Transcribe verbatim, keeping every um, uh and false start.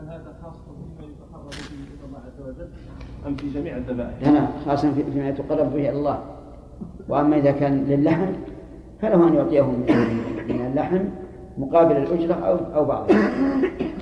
هل هذا خاص بما يتقرب به إلى الله عز وجل أم في جميع الذبائح؟ لا خاصة فيما يتقرب به إلى الله. وأما إذا كان للحم فله أن يعطيه من اللحم مقابل الأجرة أو أو بعضها.